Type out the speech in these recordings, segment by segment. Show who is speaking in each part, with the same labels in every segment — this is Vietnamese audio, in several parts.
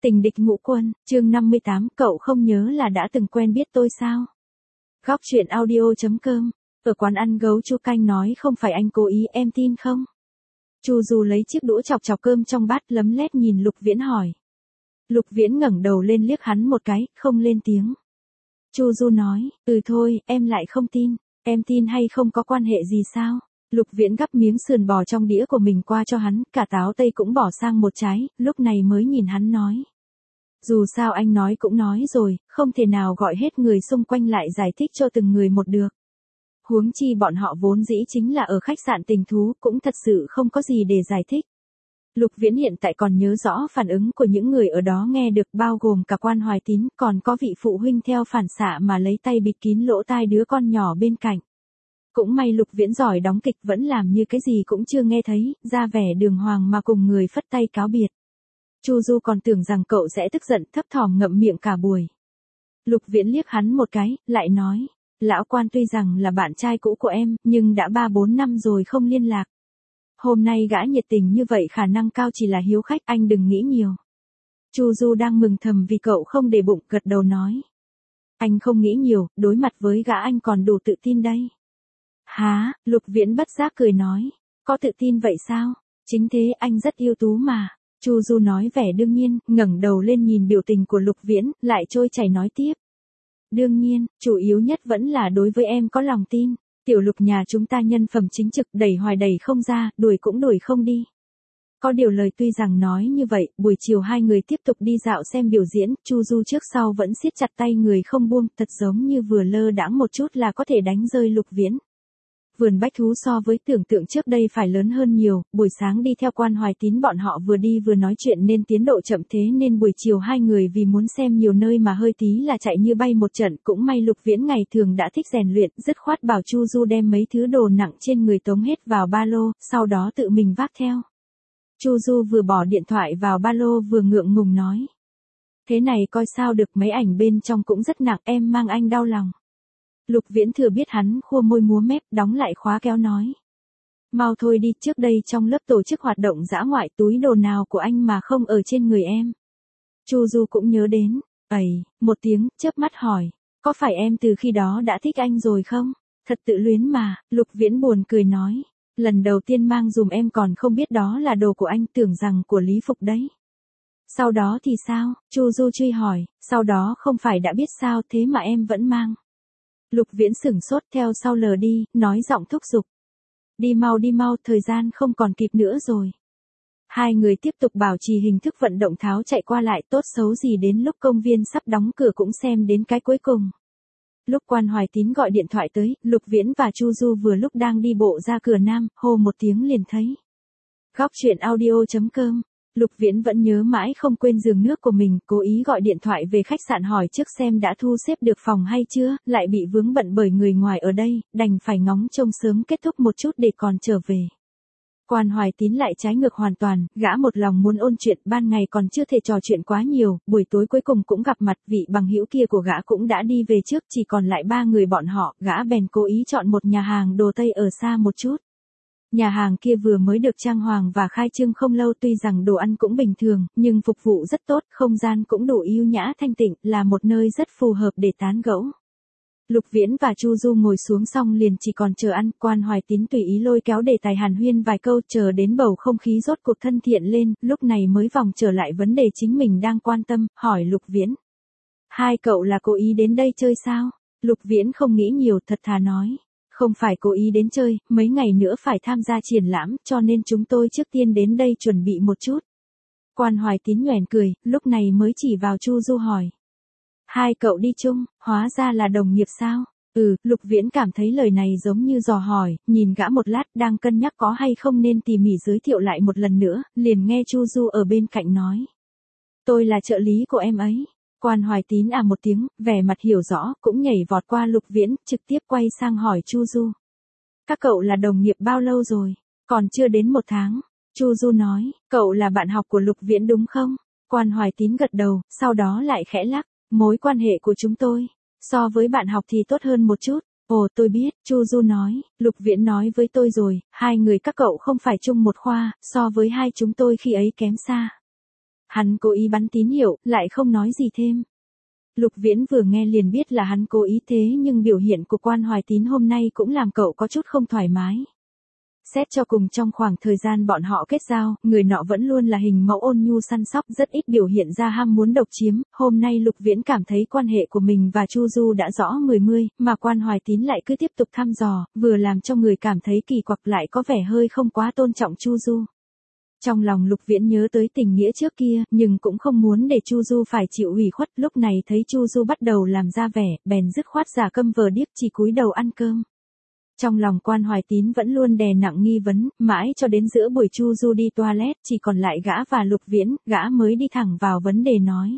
Speaker 1: Tình địch ngũ quân, chương 58, cậu không nhớ là đã từng quen biết tôi sao? Góc truyện audio.com, ở quán ăn gấu Chu Canh nói không phải anh cố ý, em tin không? Chu Du lấy chiếc đũa chọc chọc cơm trong bát lấm lét nhìn Lục Viễn hỏi. Lục Viễn ngẩng đầu lên liếc hắn một cái, không lên tiếng. Chu Du nói, thôi, em lại không tin, em tin hay không có quan hệ gì sao? Lục Viễn gắp miếng sườn bò trong đĩa của mình qua cho hắn, cả táo tây cũng bỏ sang một trái, lúc này mới nhìn hắn nói. Dù sao anh nói cũng nói rồi, không thể nào gọi hết người xung quanh lại giải thích cho từng người một được. Huống chi bọn họ vốn dĩ chính là ở khách sạn Tình Thú, cũng thật sự không có gì để giải thích. Lục Viễn hiện tại còn nhớ rõ phản ứng của những người ở đó nghe được, bao gồm cả Quan Hoài Tín, còn có vị phụ huynh theo phản xạ mà lấy tay bịt kín lỗ tai đứa con nhỏ bên cạnh. Cũng may Lục Viễn giỏi đóng kịch, vẫn làm như cái gì cũng chưa nghe thấy, ra vẻ đường hoàng mà cùng người phất tay cáo biệt. Chu Du còn tưởng rằng cậu sẽ tức giận, thấp thỏm ngậm miệng cả buổi. Lục Viễn liếc hắn một cái, lại nói, lão Quan tuy rằng là bạn trai cũ của em, nhưng đã 3-4 năm rồi không liên lạc. Hôm nay gã nhiệt tình như vậy khả năng cao chỉ là hiếu khách, anh đừng nghĩ nhiều. Chu Du đang mừng thầm vì cậu không để bụng, gật đầu nói. Anh không nghĩ nhiều, đối mặt với gã anh còn đủ tự tin đây. Hả, Lục Viễn bất giác cười nói, có tự tin vậy sao? Chính thế, anh rất ưu tú mà. Chu Du nói vẻ đương nhiên, ngẩng đầu lên nhìn biểu tình của Lục Viễn, lại trôi chảy nói tiếp. Đương nhiên, chủ yếu nhất vẫn là đối với em có lòng tin. Tiểu Lục nhà chúng ta nhân phẩm chính trực, đẩy hoài đẩy không ra, đuổi cũng đuổi không đi. Có điều lời tuy rằng nói như vậy, buổi chiều hai người tiếp tục đi dạo xem biểu diễn, Chu Du trước sau vẫn siết chặt tay người không buông, thật giống như vừa lơ đãng một chút là có thể đánh rơi Lục Viễn. Vườn bách thú so với tưởng tượng trước đây phải lớn hơn nhiều, buổi sáng đi theo Quan Hoài Tín bọn họ vừa đi vừa nói chuyện nên tiến độ chậm, thế nên buổi chiều hai người vì muốn xem nhiều nơi mà hơi tí là chạy như bay một trận. Cũng may Lục Viễn ngày thường đã thích rèn luyện, dứt khoát bảo Chu Du đem mấy thứ đồ nặng trên người tống hết vào ba lô, sau đó tự mình vác theo. Chu Du vừa bỏ điện thoại vào ba lô vừa ngượng ngùng nói. Thế này coi sao được, mấy ảnh bên trong cũng rất nặng, em mang anh đau lòng. Lục Viễn thừa biết hắn khua môi múa mép, đóng lại khóa kéo nói. Mau thôi đi, trước đây trong lớp tổ chức hoạt động dã ngoại, túi đồ nào của anh mà không ở trên người em. Chu Du cũng nhớ đến, một tiếng, chớp mắt hỏi, có phải em từ khi đó đã thích anh rồi không? Thật tự luyến mà, Lục Viễn buồn cười nói, lần đầu tiên mang dùm em còn không biết đó là đồ của anh, tưởng rằng của Lý Phục đấy. Sau đó thì sao? Chu Du truy hỏi, sau đó không phải đã biết sao, thế mà em vẫn mang. Lục Viễn sửng sốt, theo sau lờ đi, nói giọng thúc giục. Đi mau, thời gian không còn kịp nữa rồi. Hai người tiếp tục bảo trì hình thức vận động tháo chạy qua lại, tốt xấu gì đến lúc công viên sắp đóng cửa cũng xem đến cái cuối cùng. Lúc Quan Hoài Tín gọi điện thoại tới, Lục Viễn và Chu Du vừa lúc đang đi bộ ra cửa Nam, hô một tiếng liền thấy. Góc truyện audio.com. Lục Viễn vẫn nhớ mãi không quên giường nước của mình, cố ý gọi điện thoại về khách sạn hỏi trước xem đã thu xếp được phòng hay chưa, lại bị vướng bận bởi người ngoài ở đây, đành phải ngóng trông sớm kết thúc một chút để còn trở về. Quan Hoài Tín lại trái ngược hoàn toàn, gã một lòng muốn ôn chuyện, ban ngày còn chưa thể trò chuyện quá nhiều, buổi tối cuối cùng cũng gặp mặt, vị bằng hữu kia của gã cũng đã đi về trước, chỉ còn lại ba người bọn họ, gã bèn cố ý chọn một nhà hàng đồ Tây ở xa một chút. Nhà hàng kia vừa mới được trang hoàng và khai trương không lâu, tuy rằng đồ ăn cũng bình thường, nhưng phục vụ rất tốt, không gian cũng đủ yêu nhã thanh tịnh, là một nơi rất phù hợp để tán gẫu. Lục Viễn và Chu Du ngồi xuống xong liền chỉ còn chờ ăn, Quan Hoài Tín tùy ý lôi kéo đề tài hàn huyên vài câu, chờ đến bầu không khí rốt cuộc thân thiện lên, lúc này mới vòng trở lại vấn đề chính mình đang quan tâm, hỏi Lục Viễn. Hai cậu là cố ý đến đây chơi sao? Lục Viễn không nghĩ nhiều, thật thà nói. Không phải cố ý đến chơi, mấy ngày nữa phải tham gia triển lãm, cho nên chúng tôi trước tiên đến đây chuẩn bị một chút. Quan Hoài Tín nhoẻn cười, lúc này mới chỉ vào Chu Du hỏi. Hai cậu đi chung, hóa ra là đồng nghiệp sao? Lục Viễn cảm thấy lời này giống như dò hỏi, nhìn gã một lát, đang cân nhắc có hay không nên tỉ mỉ giới thiệu lại một lần nữa, liền nghe Chu Du ở bên cạnh nói. Tôi là trợ lý của em ấy. Quan Hoài Tín một tiếng, vẻ mặt hiểu rõ, cũng nhảy vọt qua Lục Viễn, trực tiếp quay sang hỏi Chu Du. Các cậu là đồng nghiệp bao lâu rồi? Còn chưa đến 1 tháng. Chu Du nói, cậu là bạn học của Lục Viễn đúng không? Quan Hoài Tín gật đầu, sau đó lại khẽ lắc, mối quan hệ của chúng tôi, so với bạn học thì tốt hơn một chút. Ồ, tôi biết, Chu Du nói, Lục Viễn nói với tôi rồi, hai người các cậu không phải chung một khoa, so với hai chúng tôi khi ấy kém xa. Hắn cố ý bắn tín hiệu, lại không nói gì thêm. Lục Viễn vừa nghe liền biết là hắn cố ý thế nhưng biểu hiện của Quan Hoài Tín hôm nay cũng làm cậu có chút không thoải mái. Xét cho cùng trong khoảng thời gian bọn họ kết giao, người nọ vẫn luôn là hình mẫu ôn nhu săn sóc rất ít biểu hiện ra ham muốn độc chiếm, hôm nay Lục Viễn cảm thấy quan hệ của mình và Chu Du đã rõ mười mươi, mà Quan Hoài Tín lại cứ tiếp tục thăm dò, vừa làm cho người cảm thấy kỳ quặc lại có vẻ hơi không quá tôn trọng Chu Du. Trong lòng Lục Viễn nhớ tới tình nghĩa trước kia, nhưng cũng không muốn để Chu Du phải chịu ủy khuất, lúc này thấy Chu Du bắt đầu làm ra vẻ, bèn dứt khoát giả câm vờ điếc chỉ cúi đầu ăn cơm. Trong lòng Quan Hoài Tín vẫn luôn đè nặng nghi vấn, mãi cho đến giữa buổi Chu Du đi toilet chỉ còn lại gã và Lục Viễn, gã mới đi thẳng vào vấn đề nói.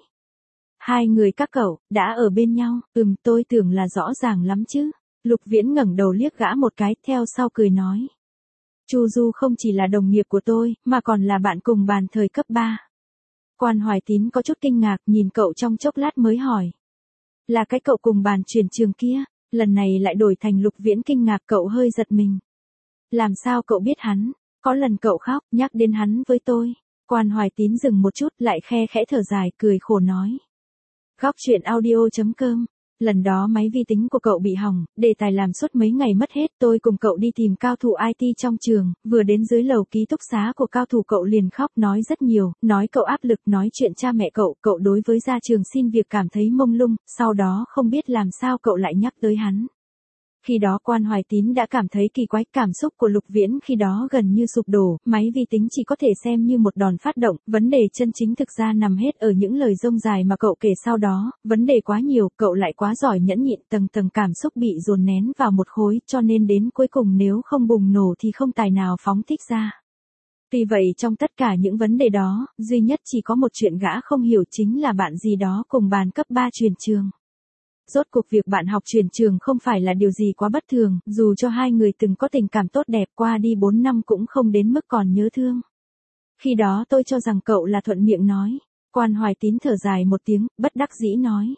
Speaker 1: Hai người các cậu, đã ở bên nhau, tôi tưởng là rõ ràng lắm chứ. Lục Viễn ngẩng đầu liếc gã một cái, theo sau cười nói. Chu Du không chỉ là đồng nghiệp của tôi, mà còn là bạn cùng bàn thời cấp 3. Quan Hoài Tín có chút kinh ngạc, nhìn cậu trong chốc lát mới hỏi. Là cái cậu cùng bàn chuyển trường kia, lần này lại đổi thành Lục Viễn kinh ngạc, cậu hơi giật mình. Làm sao cậu biết hắn, có lần cậu khóc, nhắc đến hắn với tôi. Quan Hoài Tín dừng một chút, lại khe khẽ thở dài, cười khổ nói. Góc truyện audio.com. Lần đó máy vi tính của cậu bị hỏng, đề tài làm suốt mấy ngày mất hết, tôi cùng cậu đi tìm cao thủ IT trong trường, vừa đến dưới lầu ký túc xá của cao thủ cậu liền khóc nói rất nhiều, nói cậu áp lực, nói chuyện cha mẹ cậu đối với ra trường xin việc cảm thấy mông lung, sau đó không biết làm sao cậu lại nhắc tới hắn. Khi đó Quan Hoài Tín đã cảm thấy kỳ quái, cảm xúc của Lục Viễn khi đó gần như sụp đổ, máy vi tính chỉ có thể xem như một đòn phát động, vấn đề chân chính thực ra nằm hết ở những lời rông dài mà cậu kể sau đó, vấn đề quá nhiều, cậu lại quá giỏi nhẫn nhịn, tầng tầng cảm xúc bị dồn nén vào một khối, cho nên đến cuối cùng nếu không bùng nổ thì không tài nào phóng thích ra. Tuy vậy trong tất cả những vấn đề đó, duy nhất chỉ có một chuyện gã không hiểu chính là bạn gì đó cùng bàn cấp 3 chuyển trường. Rốt cuộc việc bạn học chuyển trường không phải là điều gì quá bất thường, dù cho hai người từng có tình cảm tốt đẹp qua đi 4 năm cũng không đến mức còn nhớ thương. Khi đó tôi cho rằng cậu là thuận miệng nói. Quan Hoài Tín thở dài một tiếng, bất đắc dĩ nói.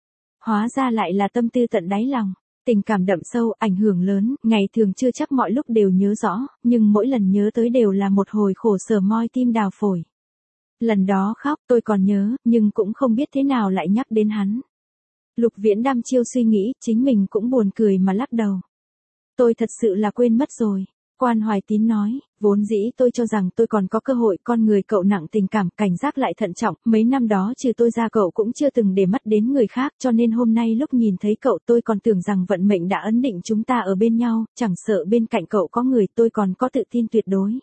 Speaker 1: Hóa ra lại là tâm tư tận đáy lòng. Tình cảm đậm sâu, ảnh hưởng lớn, ngày thường chưa chắc mọi lúc đều nhớ rõ, nhưng mỗi lần nhớ tới đều là một hồi khổ sở moi tim đào phổi. Lần đó khóc tôi còn nhớ, nhưng cũng không biết thế nào lại nhắc đến hắn. Lục Viễn đăm chiêu suy nghĩ, chính mình cũng buồn cười mà lắc đầu. Tôi thật sự là quên mất rồi. Quan Hoài Tín nói, vốn dĩ tôi cho rằng tôi còn có cơ hội, con người cậu nặng tình cảm, cảnh giác lại thận trọng, mấy năm đó trừ tôi ra cậu cũng chưa từng để mắt đến người khác, cho nên hôm nay lúc nhìn thấy cậu tôi còn tưởng rằng vận mệnh đã ấn định chúng ta ở bên nhau, chẳng sợ bên cạnh cậu có người, tôi còn có tự tin tuyệt đối.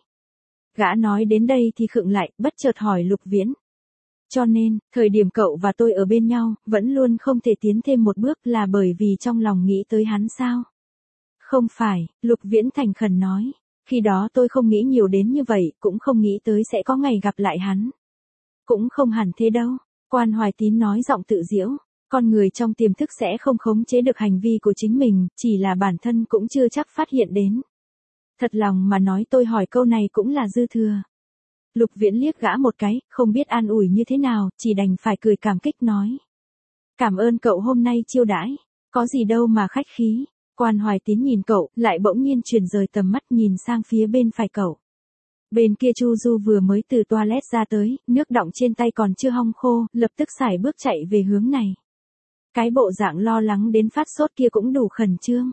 Speaker 1: Gã nói đến đây thì khựng lại, bất chợt hỏi Lục Viễn. Cho nên, thời điểm cậu và tôi ở bên nhau, vẫn luôn không thể tiến thêm một bước là bởi vì trong lòng nghĩ tới hắn sao? Không phải, Lục Viễn thành khẩn nói. Khi đó tôi không nghĩ nhiều đến như vậy, cũng không nghĩ tới sẽ có ngày gặp lại hắn. Cũng không hẳn thế đâu. Quan Hoài Tín nói giọng tự giễu. Con người trong tiềm thức sẽ không khống chế được hành vi của chính mình, chỉ là bản thân cũng chưa chắc phát hiện đến. Thật lòng mà nói tôi hỏi câu này cũng là dư thừa. Lục Viễn liếc gã một cái, không biết an ủi như thế nào, chỉ đành phải cười cảm kích nói. Cảm ơn cậu hôm nay chiêu đãi, có gì đâu mà khách khí. Quan Hoài Tín nhìn cậu, lại bỗng nhiên chuyển rời tầm mắt nhìn sang phía bên phải cậu. Bên kia Chu Du vừa mới từ toilet ra tới, nước đọng trên tay còn chưa hong khô, lập tức sải bước chạy về hướng này. Cái bộ dạng lo lắng đến phát sốt kia cũng đủ khẩn trương.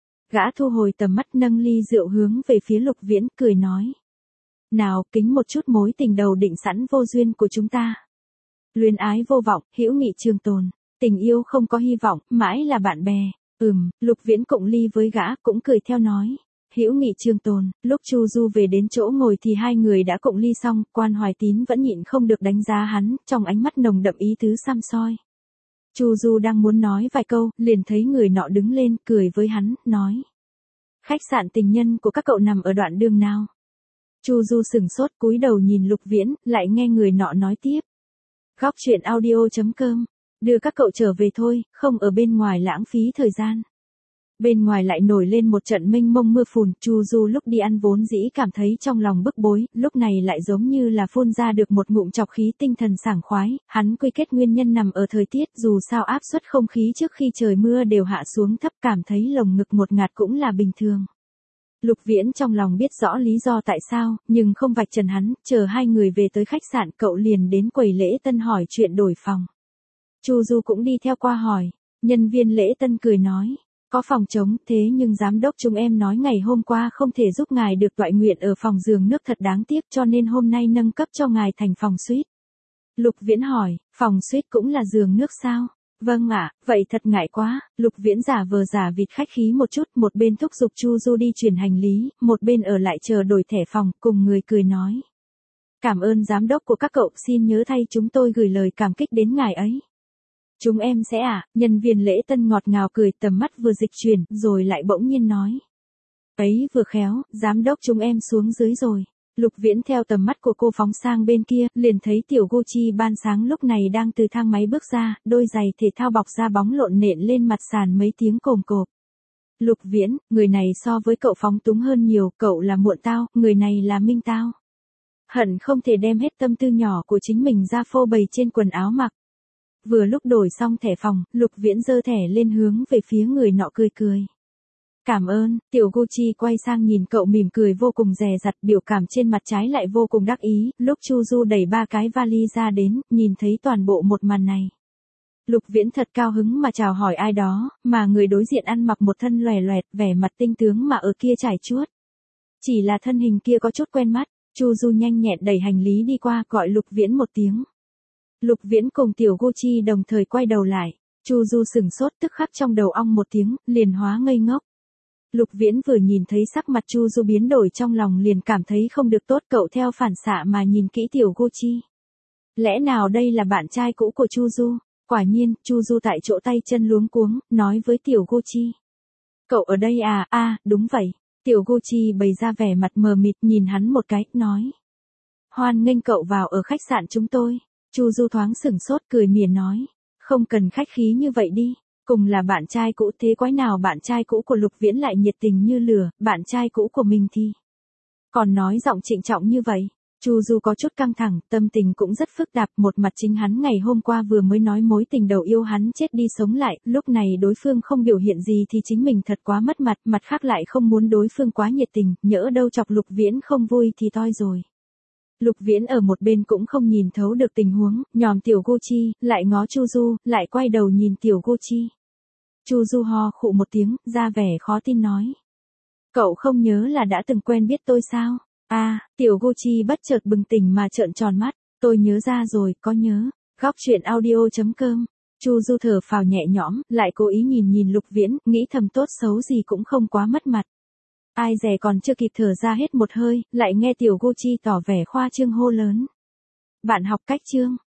Speaker 1: Gã thu hồi tầm mắt nâng ly rượu hướng về phía Lục Viễn, cười nói. Nào, kính một chút mối tình đầu định sẵn vô duyên của chúng ta. Luyến ái vô vọng, hữu nghị trường tồn, tình yêu không có hy vọng, mãi là bạn bè. Lục Viễn cụng ly với gã, cũng cười theo nói. Hữu nghị trường tồn, lúc Chu Du về đến chỗ ngồi thì hai người đã cụng ly xong, Quan Hoài Tín vẫn nhịn không được đánh giá hắn, trong ánh mắt nồng đậm ý tứ săm soi. Chu Du đang muốn nói vài câu, liền thấy người nọ đứng lên, cười với hắn, nói. Khách sạn tình nhân của các cậu nằm ở đoạn đường nào? Chu Du sửng sốt cúi đầu nhìn Lục Viễn, lại nghe người nọ nói tiếp. Góc truyện audio.com, đưa các cậu trở về thôi, không ở bên ngoài lãng phí thời gian. Bên ngoài lại nổi lên một trận mênh mông mưa phùn, Chu Du lúc đi ăn vốn dĩ cảm thấy trong lòng bức bối, lúc này lại giống như là phun ra được một ngụm trọc khí, tinh thần sảng khoái, hắn quy kết nguyên nhân nằm ở thời tiết, dù sao áp suất không khí trước khi trời mưa đều hạ xuống thấp, cảm thấy lồng ngực một ngạt cũng là bình thường. Lục Viễn trong lòng biết rõ lý do tại sao, nhưng không vạch trần hắn, chờ hai người về tới khách sạn cậu liền đến quầy lễ tân hỏi chuyện đổi phòng. Chu Du cũng đi theo qua hỏi, nhân viên lễ tân cười nói, có phòng trống thế nhưng giám đốc chúng em nói ngày hôm qua không thể giúp ngài được toại nguyện ở phòng giường nước thật đáng tiếc cho nên hôm nay nâng cấp cho ngài thành phòng suite. Lục Viễn hỏi, phòng suite cũng là giường nước sao? Vâng ạ, vậy thật ngại quá, Lục Viễn giả vờ giả vịt khách khí một chút, một bên thúc giục Chu Du đi chuyển hành lý, một bên ở lại chờ đổi thẻ phòng, cùng người cười nói. Cảm ơn giám đốc của các cậu, xin nhớ thay chúng tôi gửi lời cảm kích đến ngài ấy. Chúng em sẽ nhân viên lễ tân ngọt ngào cười tầm mắt vừa dịch chuyển, rồi lại bỗng nhiên nói. Ấy vừa khéo, giám đốc chúng em xuống dưới rồi. Lục Viễn theo tầm mắt của cô phóng sang bên kia, liền thấy tiểu Gucci ban sáng lúc này đang từ thang máy bước ra, đôi giày thể thao bọc da bóng lộn nện lên mặt sàn mấy tiếng cồm cộp. Lục Viễn, người này so với cậu phóng túng hơn nhiều, cậu là muộn tao, người này là minh tao. Hận không thể đem hết tâm tư nhỏ của chính mình ra phô bày trên quần áo mặc. Vừa lúc đổi xong thẻ phòng, Lục Viễn giơ thẻ lên hướng về phía người nọ cười cười. Cảm ơn, tiểu Gucci quay sang nhìn cậu mỉm cười vô cùng dè dặt, biểu cảm trên mặt trái lại vô cùng đắc ý, lúc Chu Du đẩy 3 cái vali ra đến, nhìn thấy toàn bộ một màn này. Lục Viễn thật cao hứng mà chào hỏi ai đó, mà người đối diện ăn mặc một thân lòe loẹt, vẻ mặt tinh tướng mà ở kia trải chuốt. Chỉ là thân hình kia có chút quen mắt, Chu Du nhanh nhẹn đẩy hành lý đi qua, gọi Lục Viễn một tiếng. Lục Viễn cùng tiểu Gucci đồng thời quay đầu lại, Chu Du sửng sốt tức khắc trong đầu ong một tiếng, liền hóa ngây ngốc. Lục Viễn vừa nhìn thấy sắc mặt Chu Du biến đổi trong lòng liền cảm thấy không được tốt, cậu theo phản xạ mà nhìn kỹ tiểu Gucci. Lẽ nào đây là bạn trai cũ của Chu Du? Quả nhiên, Chu Du tại chỗ tay chân luống cuống, nói với tiểu Gucci. Cậu ở đây à, đúng vậy. Tiểu Gucci bày ra vẻ mặt mờ mịt nhìn hắn một cái, nói. Hoan nghênh cậu vào ở khách sạn chúng tôi. Chu Du thoáng sửng sốt cười mỉa nói. Không cần khách khí như vậy đi. Cùng là bạn trai cũ thế quái nào bạn trai cũ của Lục Viễn lại nhiệt tình như lửa, bạn trai cũ của mình thì. Còn nói giọng trịnh trọng như vậy. Chu Du có chút căng thẳng, tâm tình cũng rất phức tạp, một mặt chính hắn ngày hôm qua vừa mới nói mối tình đầu yêu hắn chết đi sống lại, lúc này đối phương không biểu hiện gì thì chính mình thật quá mất mặt, mặt khác lại không muốn đối phương quá nhiệt tình, nhỡ đâu chọc Lục Viễn không vui thì toi rồi. Lục Viễn ở một bên cũng không nhìn thấu được tình huống, nhòm tiểu Gucci, lại ngó Chu Du, lại quay đầu nhìn tiểu Gucci. Chu Du ho khụ một tiếng, ra vẻ khó tin nói. Cậu không nhớ là đã từng quen biết tôi sao? Tiểu Gucci bất chợt bừng tỉnh mà trợn tròn mắt, tôi nhớ ra rồi, có nhớ. Góc truyện audio.com. Chu Du thở phào nhẹ nhõm, lại cố ý nhìn Lục Viễn, nghĩ thầm tốt xấu gì cũng không quá mất mặt. Ai dè còn chưa kịp thở ra hết một hơi, lại nghe tiểu Gucci tỏ vẻ khoa trương hô lớn. Bạn học cách chương.